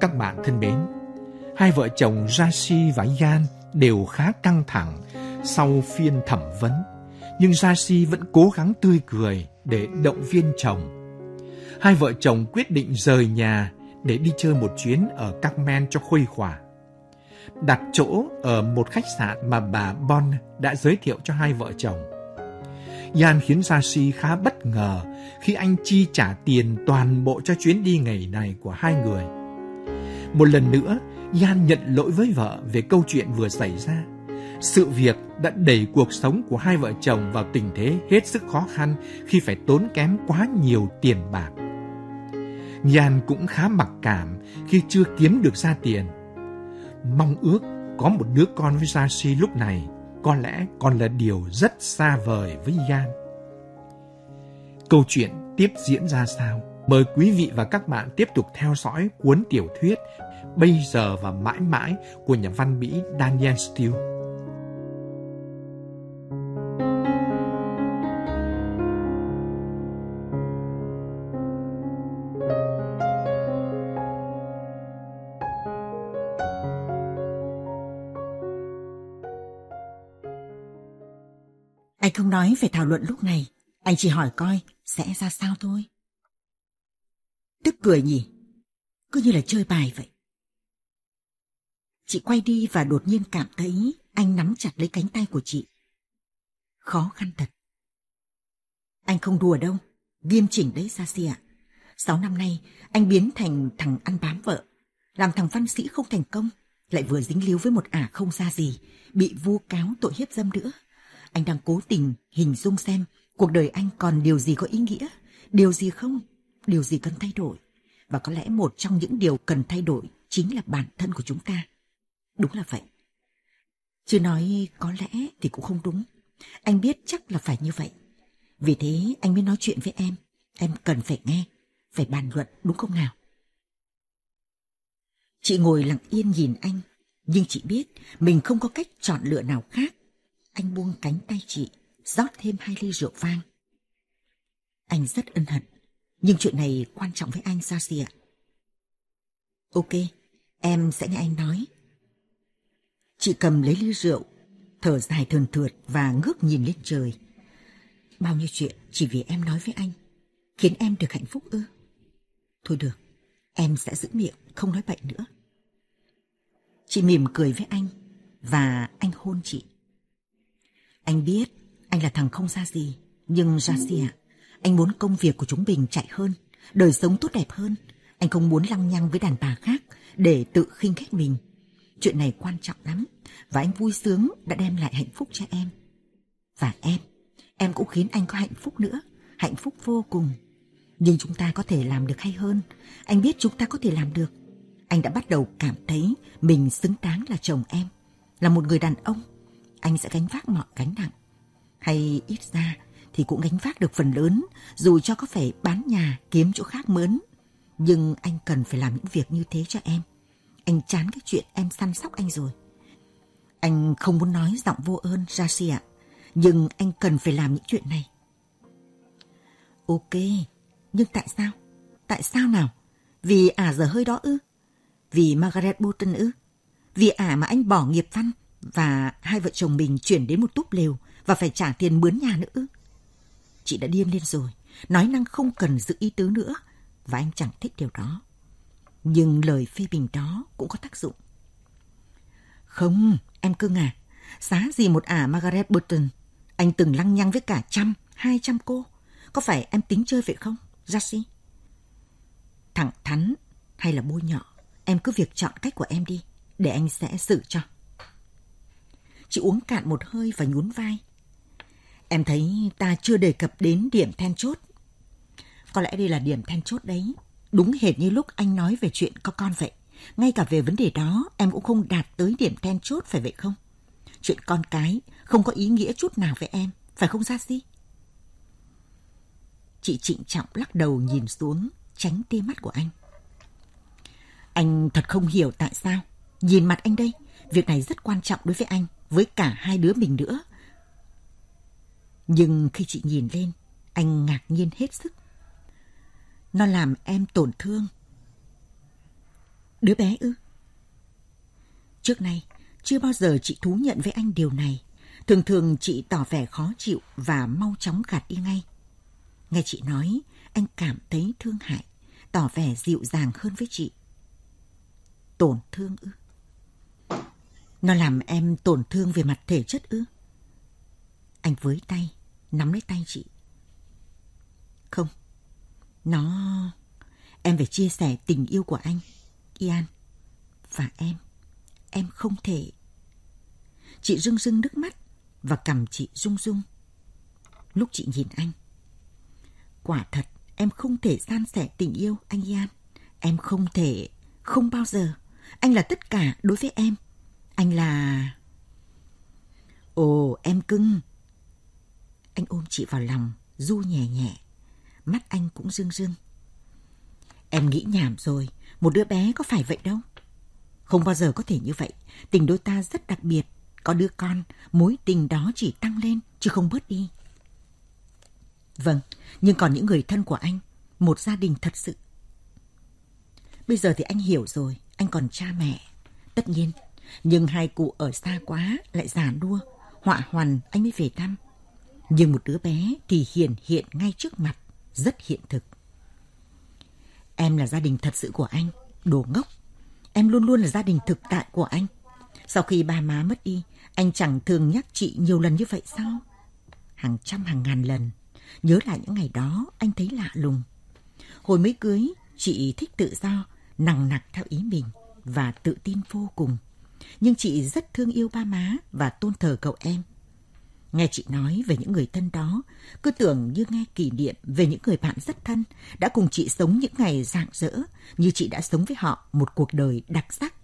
Các bạn thân mến, hai vợ chồng Jashi và Yan đều khá căng thẳng sau phiên thẩm vấn, nhưng Jashi vẫn cố gắng tươi cười để động viên chồng. Hai vợ chồng quyết định rời nhà để đi chơi một chuyến ở Carmen cho khuây khỏa. Đặt chỗ ở một khách sạn mà bà Bon đã giới thiệu cho hai vợ chồng. Yan khiến Jashi khá bất ngờ khi anh chi trả tiền toàn bộ cho chuyến đi ngày này của hai người. Một lần nữa, Yan nhận lỗi với vợ về câu chuyện vừa xảy ra. Sự việc đã đẩy cuộc sống của hai vợ chồng vào tình thế hết sức khó khăn khi phải tốn kém quá nhiều tiền bạc. Yan cũng khá mặc cảm khi chưa kiếm được ra tiền. Mong ước có một đứa con với Jashi lúc này có lẽ còn là điều rất xa vời với Yan. Câu chuyện tiếp diễn ra sao? Mời quý vị và các bạn tiếp tục theo dõi cuốn tiểu thuyết Bây giờ và mãi mãi của nhà văn Mỹ Danielle Steel. Anh không nói về thảo luận lúc này, anh chỉ hỏi coi sẽ ra sao thôi. Tức cười nhỉ, cứ như là chơi bài vậy. Chị quay đi và đột nhiên cảm thấy anh nắm chặt lấy cánh tay của chị. Khó khăn thật. Anh không đùa đâu, nghiêm chỉnh đấy Jashi ạ. 6 năm nay, anh biến thành thằng ăn bám vợ, làm thằng văn sĩ không thành công, lại vừa dính líu với một ả không ra gì, bị vu cáo tội hiếp dâm nữa. Anh đang cố tình hình dung xem cuộc đời anh còn điều gì có ý nghĩa, điều gì không, điều gì cần thay đổi. Và có lẽ một trong những điều cần thay đổi chính là bản thân của chúng ta. Đúng là vậy. Chứ nói có lẽ thì cũng không đúng. Anh biết chắc là phải như vậy. Vì thế anh mới nói chuyện với em cần phải nghe, phải bàn luận đúng không nào? Chị ngồi lặng yên nhìn anh, nhưng chị biết mình không có cách chọn lựa nào khác. Anh buông cánh tay chị, rót thêm 2 ly rượu vang. Anh rất ân hận, nhưng chuyện này quan trọng với anh Jashi ạ. Ok, em sẽ nghe anh nói. Chị cầm lấy ly rượu, thở dài thườn thượt và ngước nhìn lên trời. Bao nhiêu chuyện chỉ vì em nói với anh, khiến em được hạnh phúc ư? Thôi được, em sẽ giữ miệng, không nói bậy nữa. Chị mỉm cười với anh, và anh hôn chị. Anh biết anh là thằng không ra gì, nhưng Jashi ạ, anh muốn công việc của chúng mình chạy hơn, đời sống tốt đẹp hơn. Anh không muốn lăng nhăng với đàn bà khác để tự khinh khích mình. Chuyện này quan trọng lắm, và anh vui sướng đã đem lại hạnh phúc cho em. Và em cũng khiến anh có hạnh phúc nữa, hạnh phúc vô cùng. Nhưng chúng ta có thể làm được hay hơn. Anh biết chúng ta có thể làm được. Anh đã bắt đầu cảm thấy mình xứng đáng là chồng em, là một người đàn ông. Anh sẽ gánh vác mọi gánh nặng, hay ít ra thì cũng gánh vác được phần lớn, dù cho có phải bán nhà kiếm chỗ khác mướn. Nhưng anh cần phải làm những việc như thế cho em. Anh chán cái chuyện em săn sóc anh rồi. Anh không muốn nói giọng vô ơn Jashi ạ, nhưng anh cần phải làm những chuyện này. Ok, nhưng tại sao? Tại sao nào? Vì ả dở hơi đó ư? Vì Margaret Bolton ư? Vì ả mà anh bỏ nghiệp văn và hai vợ chồng mình chuyển đến một túp lều và phải trả tiền mướn nhà nữa ư? Chị đã điên lên rồi, nói năng không cần giữ ý tứ nữa, và anh chẳng thích điều đó. Nhưng lời phê bình đó cũng có tác dụng. Không, em cưng à, xá gì một ả Margaret Bolton. Anh từng lăng nhăng với cả 100-200 cô. Có phải em tính chơi vậy không, Jashi? Thẳng thắn hay là bôi nhọ, em cứ việc chọn cách của em đi, để anh sẽ xử cho. Chị uống cạn một hơi và nhún vai. Em thấy ta chưa đề cập đến điểm then chốt. Có lẽ đây là điểm then chốt đấy. Đúng hệt như lúc anh nói về chuyện có con vậy. Ngay cả về vấn đề đó, em cũng không đạt tới điểm then chốt, phải vậy không? Chuyện con cái không có ý nghĩa chút nào với em, phải không Jashi? Chị trịnh trọng lắc đầu nhìn xuống, tránh tia mắt của anh. Anh thật không hiểu tại sao. Nhìn mặt anh đây, việc này rất quan trọng đối với anh, với cả hai đứa mình nữa. Nhưng khi chị nhìn lên, anh ngạc nhiên hết sức. Nó làm em tổn thương. Đứa bé ư? Trước nay, chưa bao giờ chị thú nhận với anh điều này. Thường thường chị tỏ vẻ khó chịu và mau chóng gạt đi ngay. Nghe chị nói, anh cảm thấy thương hại, tỏ vẻ dịu dàng hơn với chị. Tổn thương ư? Nó làm em tổn thương về mặt thể chất ư? Anh với tay, nắm lấy tay chị. Không, em phải chia sẻ tình yêu của anh, Ian. Và em không thể. Chị rưng rưng nước mắt và cằm chị rung rung. Lúc chị nhìn anh, quả thật em không thể san sẻ tình yêu, anh Ian. Em không thể, không bao giờ. Anh là tất cả đối với em. Anh là... Ồ, em cưng. Anh ôm chị vào lòng, ru nhẹ nhẹ. Mắt anh cũng rưng rưng. Em nghĩ nhảm rồi, một đứa bé có phải vậy đâu. Không bao giờ có thể như vậy. Tình đôi ta rất đặc biệt. Có đứa con, mối tình đó chỉ tăng lên, chứ không bớt đi. Vâng, nhưng còn những người thân của anh, một gia đình thật sự. Bây giờ thì anh hiểu rồi, anh còn cha mẹ. Tất nhiên, nhưng hai cụ ở xa quá, lại già nua, họa hoàn anh mới về thăm. Nhưng một đứa bé thì hiển hiện ngay trước mặt, rất hiện thực. Em là gia đình thật sự của anh, đồ ngốc. Em luôn luôn là gia đình thực tại của anh. Sau khi ba má mất đi, anh chẳng thường nhắc chị nhiều lần như vậy sao? Hàng trăm hàng ngàn lần. Nhớ lại những ngày đó, anh thấy lạ lùng. Hồi mới cưới, chị thích tự do, nằng nặc theo ý mình và tự tin vô cùng. Nhưng chị rất thương yêu ba má và tôn thờ cậu em. Nghe chị nói về những người thân đó, cứ tưởng như nghe kỷ niệm về những người bạn rất thân, đã cùng chị sống những ngày rạng rỡ, như chị đã sống với họ một cuộc đời đặc sắc.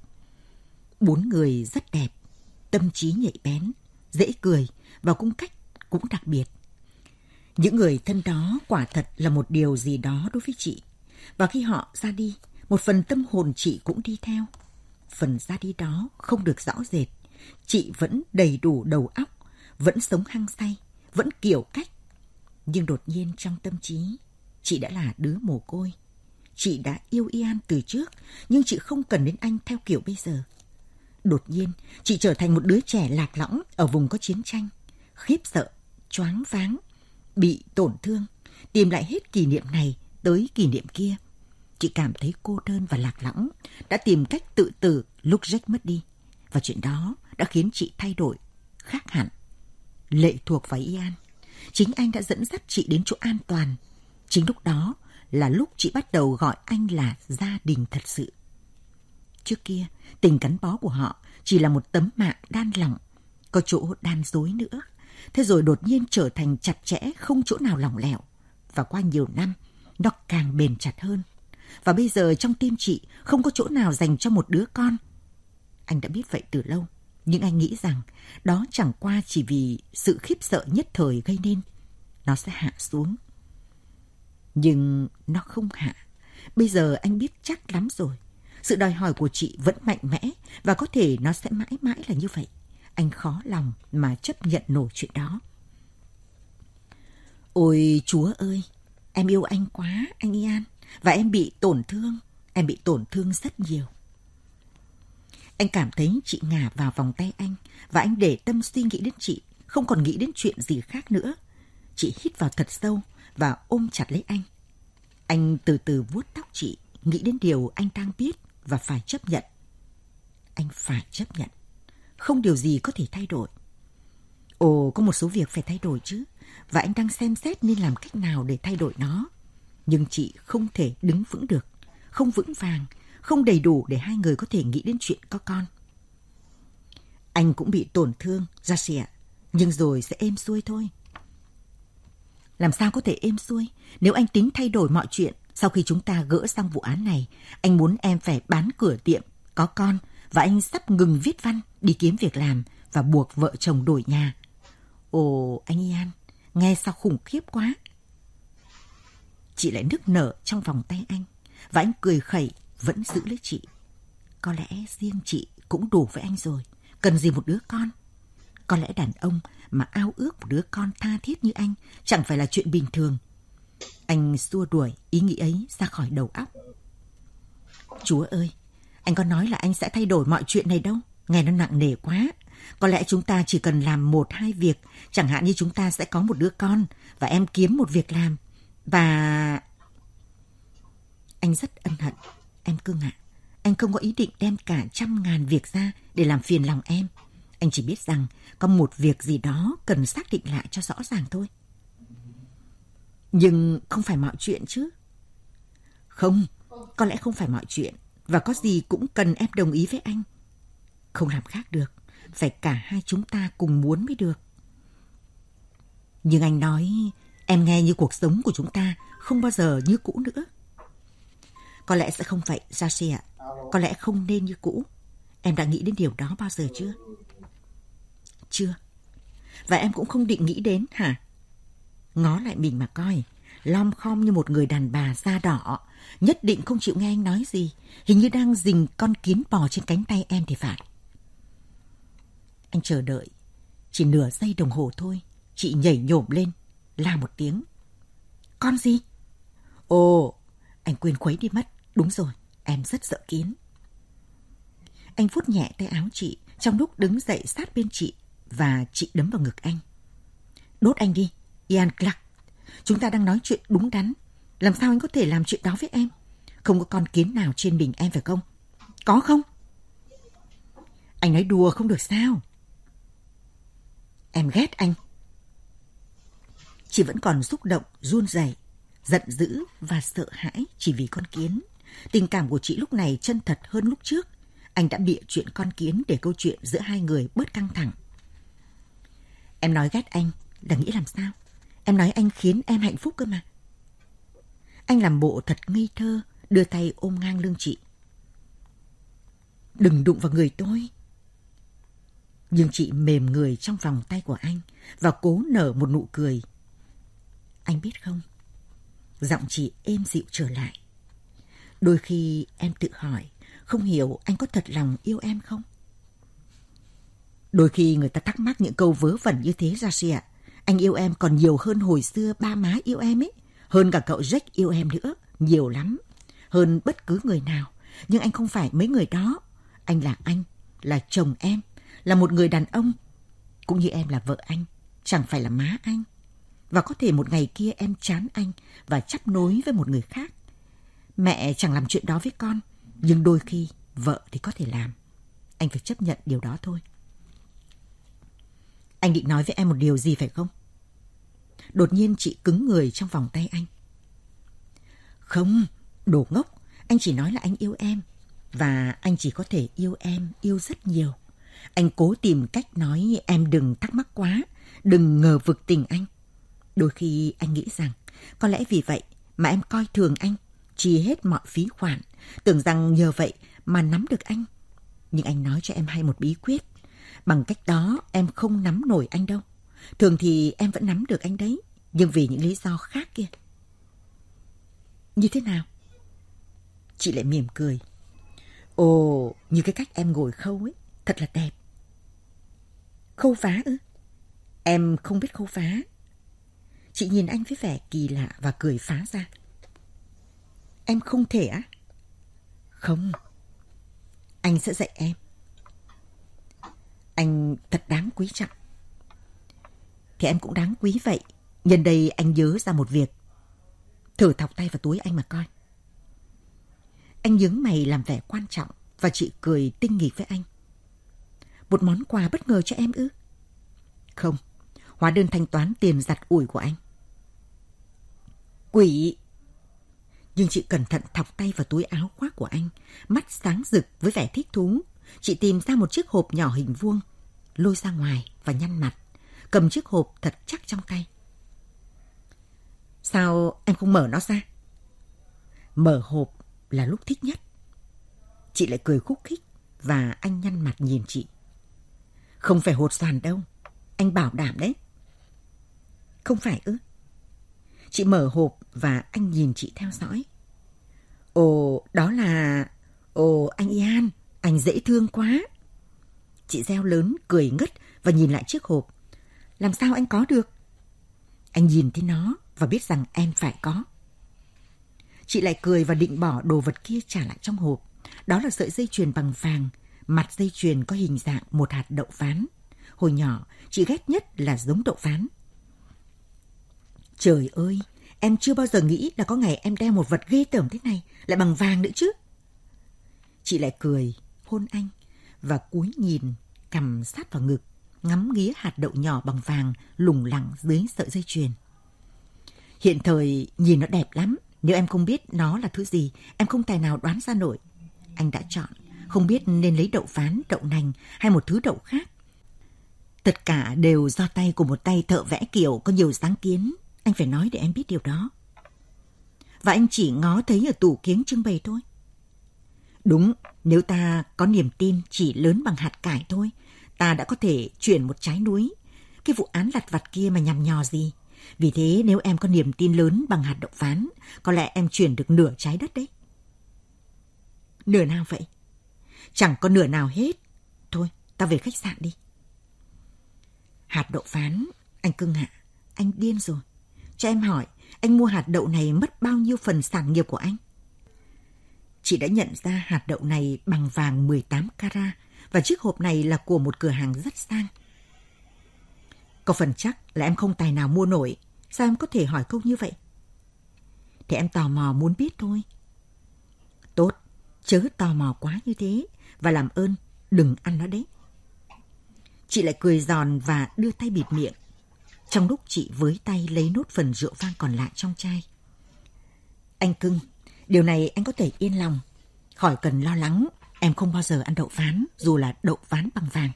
4 người rất đẹp, tâm trí nhạy bén, dễ cười và cung cách cũng đặc biệt. Những người thân đó quả thật là một điều gì đó đối với chị. Và khi họ ra đi, một phần tâm hồn chị cũng đi theo. Phần ra đi đó không được rõ rệt. Chị vẫn đầy đủ đầu óc, vẫn sống hăng say, vẫn kiểu cách. Nhưng đột nhiên trong tâm trí, chị đã là đứa mồ côi. Chị đã yêu Ian từ trước, nhưng chị không cần đến anh theo kiểu bây giờ. Đột nhiên, chị trở thành một đứa trẻ lạc lõng ở vùng có chiến tranh. Khiếp sợ, choáng váng, bị tổn thương, tìm lại hết kỷ niệm này tới kỷ niệm kia. Chị cảm thấy cô đơn và lạc lõng, đã tìm cách tự tử lúc Jack mất đi. Và chuyện đó đã khiến chị thay đổi, khác hẳn. Lệ thuộc vào Ian. Chính anh đã dẫn dắt chị đến chỗ an toàn. Chính lúc đó là lúc chị bắt đầu gọi anh là gia đình thật sự. Trước kia, tình gắn bó của họ chỉ là một tấm mạng đan lỏng, có chỗ đan dối nữa. Thế rồi đột nhiên trở thành chặt chẽ, không chỗ nào lỏng lẻo. Và qua nhiều năm, nó càng bền chặt hơn. Và bây giờ trong tim chị không có chỗ nào dành cho một đứa con. Anh đã biết vậy từ lâu, nhưng anh nghĩ rằng đó chẳng qua chỉ vì sự khiếp sợ nhất thời gây nên. Nó sẽ hạ xuống. Nhưng nó không hạ. Bây giờ anh biết chắc lắm rồi. Sự đòi hỏi của chị vẫn mạnh mẽ và có thể nó sẽ mãi mãi là như vậy. Anh khó lòng mà chấp nhận nổi chuyện đó. Ôi Chúa ơi, em yêu anh quá, anh Ian. Và em bị tổn thương. Em bị tổn thương rất nhiều. Anh cảm thấy chị ngả vào vòng tay anh và anh để tâm suy nghĩ đến chị, không còn nghĩ đến chuyện gì khác nữa. Chị hít vào thật sâu và ôm chặt lấy anh. Anh từ từ vuốt tóc chị, nghĩ đến điều anh đang biết và phải chấp nhận. Anh phải chấp nhận. Không điều gì có thể thay đổi. Ồ, có một số việc phải thay đổi chứ. Và anh đang xem xét nên làm cách nào để thay đổi nó. Nhưng chị không thể đứng vững được. Không vững vàng, không đầy đủ để hai người có thể nghĩ đến chuyện có con. Anh cũng bị tổn thương, Jasia, nhưng rồi sẽ êm xuôi thôi. Làm sao có thể êm xuôi nếu anh tính thay đổi mọi chuyện? Sau khi chúng ta gỡ xong vụ án này, anh muốn em phải bán cửa tiệm, có con, và anh sắp ngừng viết văn, đi kiếm việc làm và buộc vợ chồng đổi nhà. Ồ, anh Ian, nghe sao khủng khiếp quá. Chị lại nức nở trong vòng tay anh, và anh cười khẩy vẫn giữ lấy chị. Có lẽ riêng chị cũng đủ với anh rồi, cần gì một đứa con. Có lẽ đàn ông mà ao ước một đứa con tha thiết như anh chẳng phải là chuyện bình thường. Anh xua đuổi ý nghĩ ấy ra khỏi đầu óc. Chúa ơi, Anh có nói là anh sẽ thay đổi mọi chuyện này đâu. Nghe nó nặng nề quá. Có lẽ chúng ta chỉ cần làm 1-2 việc. Chẳng hạn như chúng ta sẽ có một đứa con và em kiếm một việc làm. Và... Anh rất ân hận. Em cưng ạ. Anh không có ý định đem cả 100.000 việc ra để làm phiền lòng em. Anh chỉ biết rằng có một việc gì đó cần xác định lại cho rõ ràng thôi. Nhưng không phải mọi chuyện chứ. Không, có lẽ không phải mọi chuyện. Và có gì cũng cần em đồng ý với anh. Không làm khác được. Phải cả hai chúng ta cùng muốn mới được. Nhưng anh nói, em nghe như cuộc sống của chúng ta không bao giờ như cũ nữa. Có lẽ sẽ không vậy, Jashi ạ. Có lẽ không nên như cũ. Em đã nghĩ đến điều đó bao giờ chưa? Chưa. Và em cũng không định nghĩ đến hả? Ngó lại mình mà coi. Lom khom như một người đàn bà da đỏ. Nhất định không chịu nghe anh nói gì. Hình như đang rình con kiến bò trên cánh tay em thì phải. Anh chờ đợi. Chỉ nửa giây đồng hồ thôi. Chị nhảy nhổm lên. La một tiếng. Con gì? Ồ, anh quên khuấy đi mất. Đúng rồi, em rất sợ kiến. Anh vuốt nhẹ tay áo chị trong lúc đứng dậy sát bên chị và chị đấm vào ngực anh. Đốt anh đi, Ian Clark. Chúng ta đang nói chuyện đúng đắn. Làm sao anh có thể làm chuyện đó với em? Không có con kiến nào trên mình em phải không? Có không? Anh nói đùa không được sao? Em ghét anh. Chị vẫn còn xúc động, run rẩy, giận dữ và sợ hãi chỉ vì con kiến. Tình cảm của chị lúc này chân thật hơn lúc trước. Anh đã bịa chuyện con kiến để câu chuyện giữa hai người bớt căng thẳng. Em nói ghét anh là nghĩ làm sao? Em nói anh khiến em hạnh phúc cơ mà. Anh làm bộ thật ngây thơ, đưa tay ôm ngang lưng chị. Đừng đụng vào người tôi. Nhưng chị mềm người trong vòng tay của anh và cố nở một nụ cười. Anh biết không? Giọng chị êm dịu trở lại. Đôi khi em tự hỏi, không hiểu anh có thật lòng yêu em không? Đôi khi người ta thắc mắc những câu vớ vẩn như thế ra xì ạ. Anh yêu em còn nhiều hơn hồi xưa ba má yêu em ấy. Hơn cả cậu Jack yêu em nữa. Nhiều lắm. Hơn bất cứ người nào. Nhưng anh không phải mấy người đó. Anh, là chồng em. Là một người đàn ông. Cũng như em là vợ anh. Chẳng phải là má anh. Và có thể một ngày kia em chán anh và chắp nối với một người khác. Mẹ chẳng làm chuyện đó với con. Nhưng đôi khi vợ thì có thể làm. Anh phải chấp nhận điều đó thôi. Anh định nói với em một điều gì phải không? Đột nhiên chị cứng người trong vòng tay anh. Không, đồ ngốc. Anh chỉ nói là anh yêu em. Và anh chỉ có thể yêu em, yêu rất nhiều. Anh cố tìm cách nói em đừng thắc mắc quá. Đừng ngờ vực tình anh. Đôi khi anh nghĩ rằng có lẽ vì vậy mà em coi thường anh, chi hết mọi phí khoản, tưởng rằng nhờ vậy mà nắm được anh. Nhưng anh nói cho em hay một bí quyết. Bằng cách đó em không nắm nổi anh đâu. Thường thì em vẫn nắm được anh đấy, nhưng vì những lý do khác kia. Như thế nào? Chị lại mỉm cười. Ồ, như cái cách em ngồi khâu ấy, thật là đẹp. Khâu vá ư? Em không biết khâu vá. Chị nhìn anh với vẻ kỳ lạ và cười phá ra. Em không thể á? Không. Anh sẽ dạy em. Anh thật đáng quý trọng. Thì em cũng đáng quý vậy. Nhân đây anh nhớ ra một việc. Thử thọc tay vào túi anh mà coi. Anh nhướng mày làm vẻ quan trọng và chị cười tinh nghịch với anh. Một món quà bất ngờ cho em ư? Không. Hóa đơn thanh toán tiền giặt ủi của anh. Quỷ! Nhưng chị cẩn thận thọc tay vào túi áo khoác của anh, mắt sáng rực với vẻ thích thú. Chị tìm ra một chiếc hộp nhỏ hình vuông, lôi ra ngoài và nhăn mặt, cầm chiếc hộp thật chắc trong tay. Sao em không mở nó ra? Mở hộp là lúc thích nhất. Chị lại cười khúc khích và anh nhăn mặt nhìn chị. Không phải hột xoàn đâu, anh bảo đảm đấy. Không phải ư? Chị mở hộp và anh nhìn chị theo dõi. Ồ, đó là... Ồ, anh Ian, anh dễ thương quá. Chị reo lớn, cười ngất và nhìn lại chiếc hộp. Làm sao anh có được? Anh nhìn thấy nó và biết rằng em phải có. Chị lại cười và định bỏ đồ vật kia trả lại trong hộp. Đó là sợi dây chuyền bằng vàng, mặt dây chuyền có hình dạng một hạt đậu ván. Hồi nhỏ, chị ghét nhất là giống đậu ván. Trời ơi, em chưa bao giờ nghĩ là có ngày em đeo một vật ghê tởm thế này, lại bằng vàng nữa chứ. Chị lại cười, hôn anh và cúi nhìn, cằm sát vào ngực, ngắm nghía hạt đậu nhỏ bằng vàng lủng lẳng dưới sợi dây chuyền. Hiện thời nhìn nó đẹp lắm, nếu em không biết nó là thứ gì, em không tài nào đoán ra nổi. Anh đã chọn, không biết nên lấy đậu ván, đậu nành hay một thứ đậu khác. Tất cả đều do tay của một tay thợ vẽ kiều có nhiều sáng kiến. Anh phải nói để em biết điều đó. Và anh chỉ ngó thấy ở tủ kiếng trưng bày thôi. Đúng, nếu ta có niềm tin chỉ lớn bằng hạt cải thôi, ta đã có thể chuyển một trái núi. Cái vụ án lặt vặt kia mà nhằm nhò gì. Vì thế nếu em có niềm tin lớn bằng hạt đậu ván, có lẽ em chuyển được nửa trái đất đấy. Nửa nào vậy? Chẳng có nửa nào hết. Thôi, ta về khách sạn đi. Hạt đậu ván, anh cưng ạ, anh điên rồi. Cho em hỏi, anh mua hạt đậu này mất bao nhiêu phần sản nghiệp của anh? Chị đã nhận ra hạt đậu này bằng vàng 18 carat và chiếc hộp này là của một cửa hàng rất sang. Có phần chắc là em không tài nào mua nổi. Sao em có thể hỏi câu như vậy? Thì em tò mò muốn biết thôi. Tốt, chớ tò mò quá như thế. Và làm ơn, đừng ăn nó đấy. Chị lại cười giòn và đưa tay bịt miệng. Trong lúc chị với tay lấy nốt phần rượu vang còn lại trong chai. Anh cưng, điều này anh có thể yên lòng. Khỏi cần lo lắng, em không bao giờ ăn đậu ván, dù là đậu ván bằng vàng.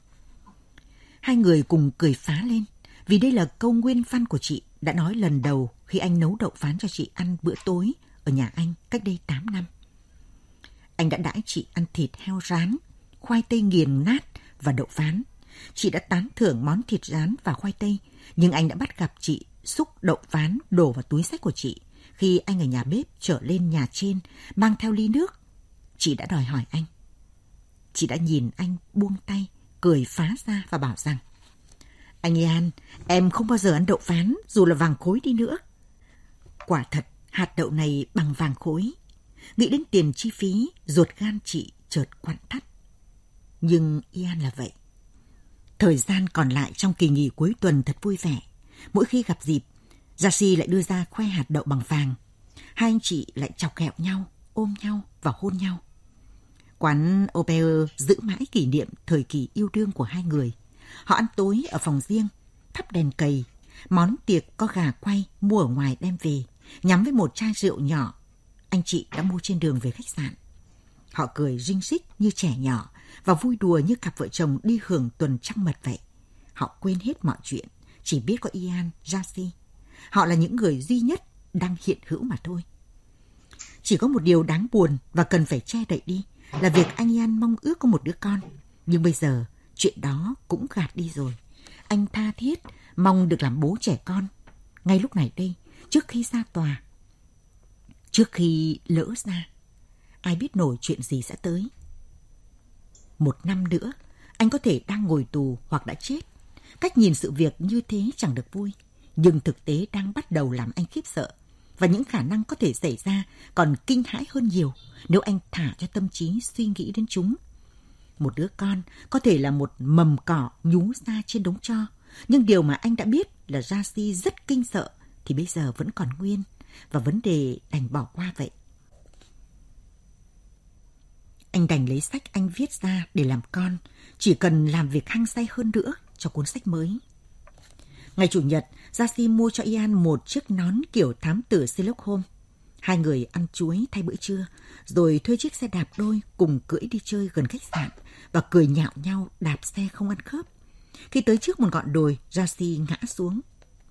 Hai người cùng cười phá lên, vì đây là câu nguyên văn của chị đã nói lần đầu khi anh nấu đậu ván cho chị ăn bữa tối ở nhà anh cách đây 8 năm. Anh đã đãi chị ăn thịt heo rán, khoai tây nghiền nát và đậu ván. Chị đã tán thưởng món thịt rán và khoai tây, nhưng anh đã bắt gặp chị xúc đậu ván đổ vào túi xách của chị khi anh ở nhà bếp trở lên nhà trên mang theo ly nước. Chị đã đòi hỏi anh. Chị đã nhìn anh buông tay, cười phá ra và bảo rằng: Anh Ian, em không bao giờ ăn đậu ván dù là vàng khối đi nữa. Quả thật, hạt đậu này bằng vàng khối. Nghĩ đến tiền chi phí, ruột gan chị chợt quặn thắt. Nhưng Ian là vậy. Thời gian còn lại trong kỳ nghỉ cuối tuần thật vui vẻ. Mỗi khi gặp dịp, Jassy lại đưa ra khoe hạt đậu bằng vàng. Hai anh chị lại chọc ghẹo nhau, ôm nhau và hôn nhau. Quán Au Pair giữ mãi kỷ niệm thời kỳ yêu đương của hai người. Họ ăn tối ở phòng riêng, thắp đèn cầy, món tiệc có gà quay mua ở ngoài đem về, nhắm với một chai rượu nhỏ anh chị đã mua trên đường về khách sạn. Họ cười rinh rích như trẻ nhỏ và vui đùa như cặp vợ chồng đi hưởng tuần trăng mật vậy. Họ quên hết mọi chuyện, chỉ biết có Ian, Jassy. Họ là những người duy nhất đang hiện hữu mà thôi. Chỉ có một điều đáng buồn và cần phải che đậy đi là việc anh Ian mong ước có một đứa con. Nhưng bây giờ chuyện đó cũng gạt đi rồi. Anh tha thiết mong được làm bố trẻ con. Ngay lúc này đây, trước khi ra tòa, trước khi lỡ ra, ai biết nổi chuyện gì sẽ tới. 1 năm nữa, anh có thể đang ngồi tù hoặc đã chết. Cách nhìn sự việc như thế chẳng được vui, nhưng thực tế đang bắt đầu làm anh khiếp sợ. Và những khả năng có thể xảy ra còn kinh hãi hơn nhiều nếu anh thả cho tâm trí suy nghĩ đến chúng. Một đứa con có thể là một mầm cỏ nhú ra trên đống tro, nhưng điều mà anh đã biết là Jassy rất kinh sợ thì bây giờ vẫn còn nguyên, và vấn đề đành bỏ qua vậy. Anh đành lấy sách anh viết ra để làm con, chỉ cần làm việc hăng say hơn nữa cho cuốn sách mới. Ngày Chủ nhật, Jassy mua cho Ian một chiếc nón kiểu thám tử Sherlock Holmes. Hai người ăn chuối thay bữa trưa, rồi thuê chiếc xe đạp đôi cùng cưỡi đi chơi gần khách sạn và cười nhạo nhau đạp xe không ăn khớp. Khi tới trước một ngọn đồi, Jassy ngã xuống.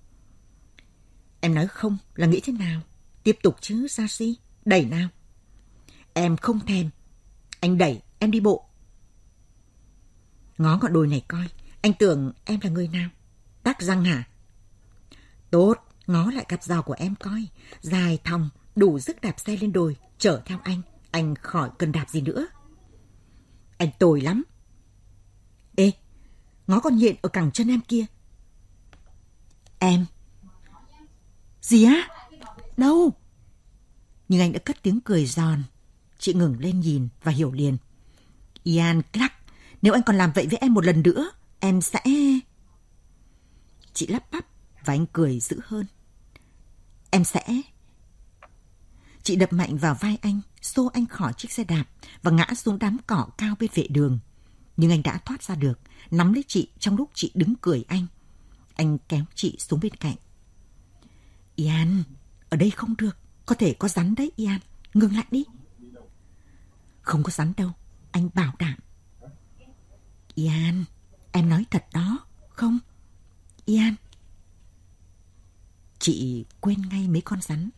Em nói không là nghĩ thế nào? Tiếp tục chứ, Jassy, đẩy nào. Em không thèm. Anh đẩy, em đi bộ. Ngó ngọn đồi này coi, anh tưởng em là người nào? Tắc răng hả? Tốt, ngó lại cặp giò của em coi, dài thòng, đủ sức đạp xe lên đồi, chở theo anh khỏi cần đạp gì nữa. Anh tồi lắm. Ê, ngó con nhện ở cẳng chân em kia. Em. Gì á? Đâu? Nhưng anh đã cất tiếng cười giòn. Chị ngừng lên nhìn và hiểu liền. Ian Clark, nếu anh còn làm vậy với em một lần nữa, em sẽ... Chị lắp bắp và anh cười dữ hơn. Em sẽ... Chị đập mạnh vào vai anh, xô anh khỏi chiếc xe đạp và ngã xuống đám cỏ cao bên vệ đường. Nhưng anh đã thoát ra được, nắm lấy chị trong lúc chị đứng cười anh. Anh kéo chị xuống bên cạnh. Ian, ở đây không được, có thể có rắn đấy Ian, ngừng lại đi. Không có rắn đâu, anh bảo đảm. Ian, em nói thật đó, không? Ian. Chị quên ngay mấy con rắn.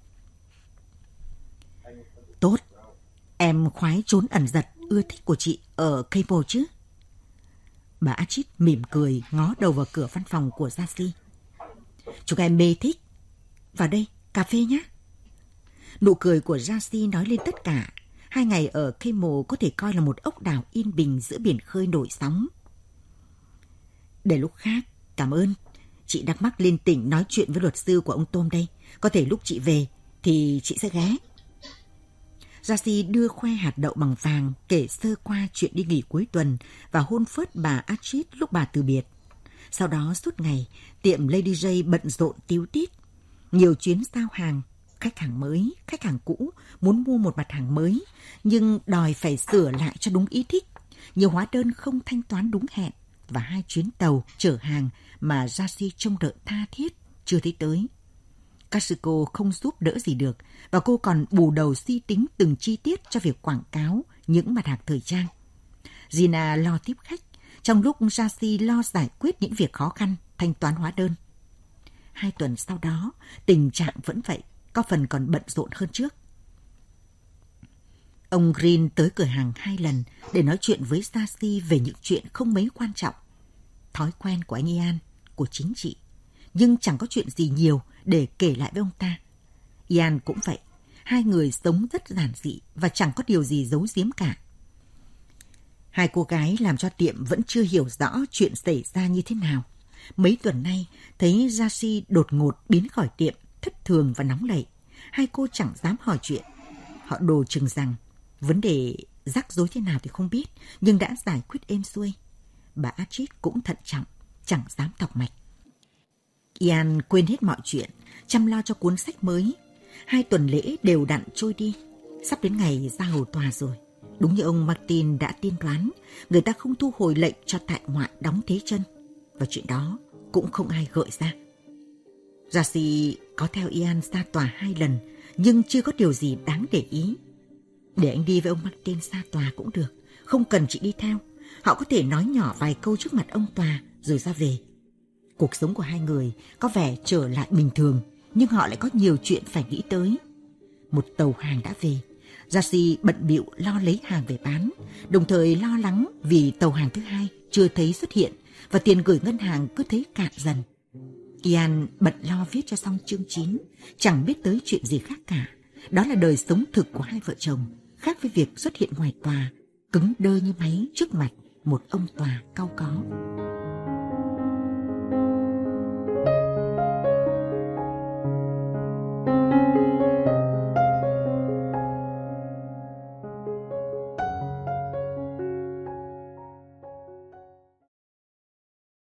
Tốt, em khoái trốn ẩn giật ưa thích của chị ở Cable chứ? Bà Archie mỉm cười ngó đầu vào cửa văn phòng của Darcy. Chúng em mê thích. Vào đây, cà phê nhé. Nụ cười của Darcy nói lên tất cả. 2 ngày ở Cable có thể coi là một ốc đảo yên bình giữa biển khơi nổi sóng. Để lúc khác, cảm ơn. Chị đang mắc lên tỉnh nói chuyện với luật sư của ông Tom đây. Có thể lúc chị về thì chị sẽ ghé. Darcy đưa khoe hạt đậu bằng vàng, kể sơ qua chuyện đi nghỉ cuối tuần và hôn phớt bà Archie lúc bà từ biệt. Sau đó suốt ngày, tiệm Lady J bận rộn tíu tít. Nhiều chuyến giao hàng, khách hàng mới, khách hàng cũ muốn mua một mặt hàng mới, nhưng đòi phải sửa lại cho đúng ý thích. Nhiều hóa đơn không thanh toán đúng hẹn và 2 chuyến tàu chở hàng mà Darcy trông đợi tha thiết chưa thấy tới. Katsuko không giúp đỡ gì được và cô còn bù đầu suy tính từng chi tiết cho việc quảng cáo những mặt hàng thời trang. Gina lo tiếp khách, trong lúc Darcy lo giải quyết những việc khó khăn, thanh toán hóa đơn. 2 tuần sau đó, tình trạng vẫn vậy, có phần còn bận rộn hơn trước. Ông Green tới cửa hàng 2 lần để nói chuyện với Darcy về những chuyện không mấy quan trọng. Thói quen của anh Ian, của chính chị, nhưng chẳng có chuyện gì nhiều để kể lại với ông ta. Ian cũng vậy, 2 người sống rất giản dị và chẳng có điều gì giấu giếm cả. 2 cô gái làm cho tiệm vẫn chưa hiểu rõ chuyện xảy ra như thế nào. Mấy tuần nay, thấy Darcy đột ngột biến khỏi tiệm, thất thường và nóng nảy. 2 cô chẳng dám hỏi chuyện. Họ đồ chừng rằng vấn đề rắc rối thế nào thì không biết, nhưng đã giải quyết êm xuôi. Bà Archie cũng thận trọng, chẳng dám tọc mạch. Ian quên hết mọi chuyện, chăm lo cho cuốn sách mới. 2 tuần lễ đều đặn trôi đi. Sắp đến ngày ra hầu tòa rồi. Đúng như ông Martin đã tiên đoán, người ta không thu hồi lệnh cho tại ngoại đóng thế chân. Và chuyện đó cũng không ai gợi ra. Darcy có theo Ian ra tòa 2 lần, nhưng chưa có điều gì đáng để ý. Để anh đi với ông Martin ra tòa cũng được, không cần chị đi theo. Họ có thể nói nhỏ vài câu trước mặt ông tòa rồi ra về. Cuộc sống của 2 người có vẻ trở lại bình thường, nhưng họ lại có nhiều chuyện phải nghĩ tới. Một tàu hàng đã về. Darcy bận bịu lo lấy hàng về bán, đồng thời lo lắng vì tàu hàng thứ 2 chưa thấy xuất hiện và tiền gửi ngân hàng cứ thấy cạn dần. Ian bận lo viết cho xong chương 9, chẳng biết tới chuyện gì khác cả. Đó là đời sống thực của 2 vợ chồng, khác với việc xuất hiện ngoài tòa, cứng đơ như máy trước mặt một ông tòa cau có.